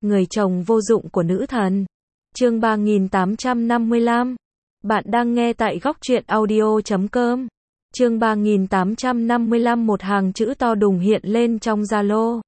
Người chồng vô dụng của nữ thần. Chương 3855. Bạn đang nghe tại góc truyện audio.com. Chương 3855, một hàng chữ to đùng hiện lên trong Zalo.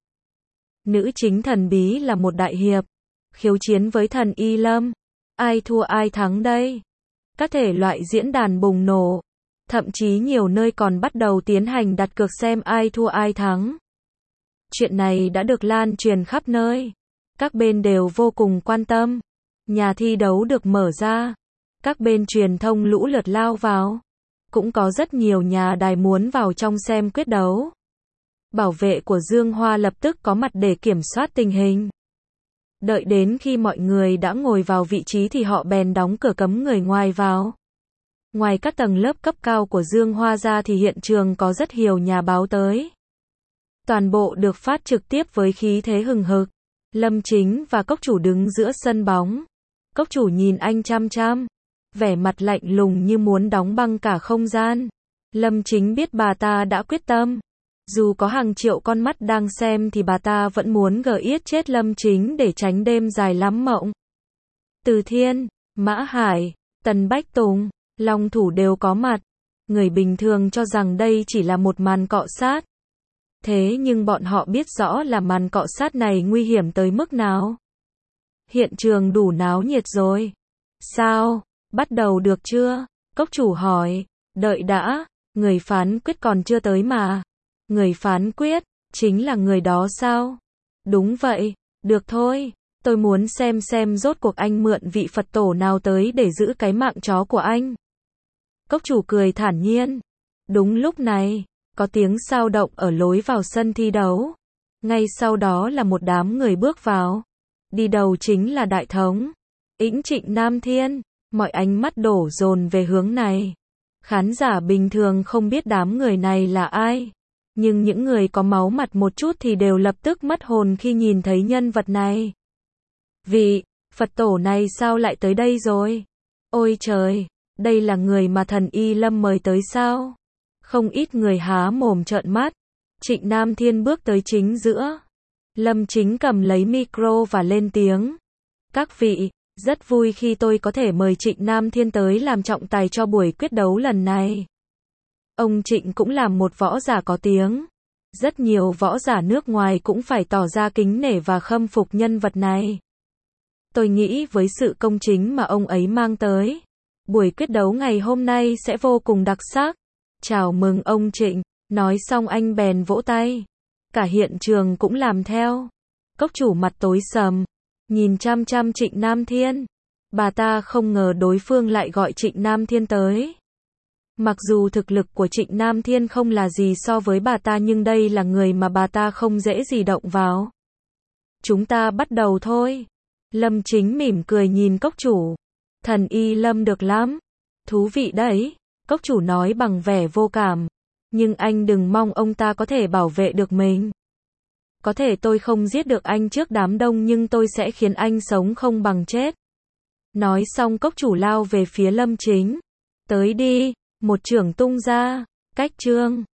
Nữ chính thần bí là một đại hiệp, khiêu chiến với thần Y Lâm. Ai thua ai thắng đây? Các thể loại diễn đàn bùng nổ. Thậm chí nhiều nơi còn bắt đầu tiến hành đặt cược xem ai thua ai thắng. Chuyện này đã được lan truyền khắp nơi. Các bên đều vô cùng quan tâm. Nhà thi đấu được mở ra. Các bên truyền thông lũ lượt lao vào. Cũng có rất nhiều nhà đài muốn vào trong xem quyết đấu. Bảo vệ của Dương Hoa lập tức có mặt để kiểm soát tình hình. Đợi đến khi mọi người đã ngồi vào vị trí thì họ bèn đóng cửa cấm người ngoài vào. Ngoài các tầng lớp cấp cao của Dương Hoa ra thì hiện trường có rất nhiều nhà báo tới. Toàn bộ được phát trực tiếp với khí thế hừng hực. Lâm Chính và Cốc Chủ đứng giữa sân bóng. Cốc Chủ nhìn anh chăm chăm, vẻ mặt lạnh lùng như muốn đóng băng cả không gian. Lâm Chính biết bà ta đã quyết tâm. Dù có hàng triệu con mắt đang xem thì bà ta vẫn muốn giết chết Lâm Chính để tránh đêm dài lắm mộng. Từ Thiên, Mã Hải, Tần Bách Tùng, Long Thủ đều có mặt. Người bình thường cho rằng đây chỉ là một màn cọ sát. Thế nhưng bọn họ biết rõ là màn cọ sát này nguy hiểm tới mức nào. Hiện trường đủ náo nhiệt rồi. Sao? Bắt đầu được chưa? Cốc Chủ hỏi. Đợi đã, người phán quyết còn chưa tới mà. Người phán quyết, chính là người đó sao? Đúng vậy, được thôi. Tôi muốn xem rốt cuộc anh mượn vị Phật tổ nào tới để giữ cái mạng chó của anh. Cốc Chủ cười thản nhiên. Đúng lúc này, có tiếng xao động ở lối vào sân thi đấu. Ngay sau đó là một đám người bước vào. Đi đầu chính là Đại Thống Trịnh Nam Thiên. Mọi ánh mắt đổ dồn về hướng này. Khán giả bình thường không biết đám người này là ai. Nhưng những người có máu mặt một chút thì đều lập tức mất hồn khi nhìn thấy nhân vật này. Vị Phật tổ này sao lại tới đây rồi? Ôi trời, đây là người mà thần Y Lâm mời tới sao? Không ít người há mồm trợn mắt. Trịnh Nam Thiên bước tới chính giữa. Lâm Chính cầm lấy micro và lên tiếng. Các vị, rất vui khi tôi có thể mời Trịnh Nam Thiên tới làm trọng tài cho buổi quyết đấu lần này. Ông Trịnh cũng là một võ giả có tiếng. Rất nhiều võ giả nước ngoài cũng phải tỏ ra kính nể và khâm phục nhân vật này. Tôi nghĩ với sự công chính mà ông ấy mang tới, buổi quyết đấu ngày hôm nay sẽ vô cùng đặc sắc. Chào mừng ông Trịnh. Nói xong anh bèn vỗ tay. Cả hiện trường cũng làm theo. Cốc Chủ mặt tối sầm, nhìn chăm chăm Trịnh Nam Thiên. Bà ta không ngờ đối phương lại gọi Trịnh Nam Thiên tới. Mặc dù thực lực của Trịnh Nam Thiên không là gì so với bà ta nhưng đây là người mà bà ta không dễ gì động vào. Chúng ta bắt đầu thôi. Lâm Chính mỉm cười nhìn Cốc Chủ. Thần Y Lâm được lắm. Thú vị đấy. Cốc Chủ nói bằng vẻ vô cảm. Nhưng anh đừng mong ông ta có thể bảo vệ được mình. Có thể tôi không giết được anh trước đám đông nhưng tôi sẽ khiến anh sống không bằng chết. Nói xong Cốc Chủ lao về phía Lâm Chính. Tới đi, một chưởng tung ra, cách trương.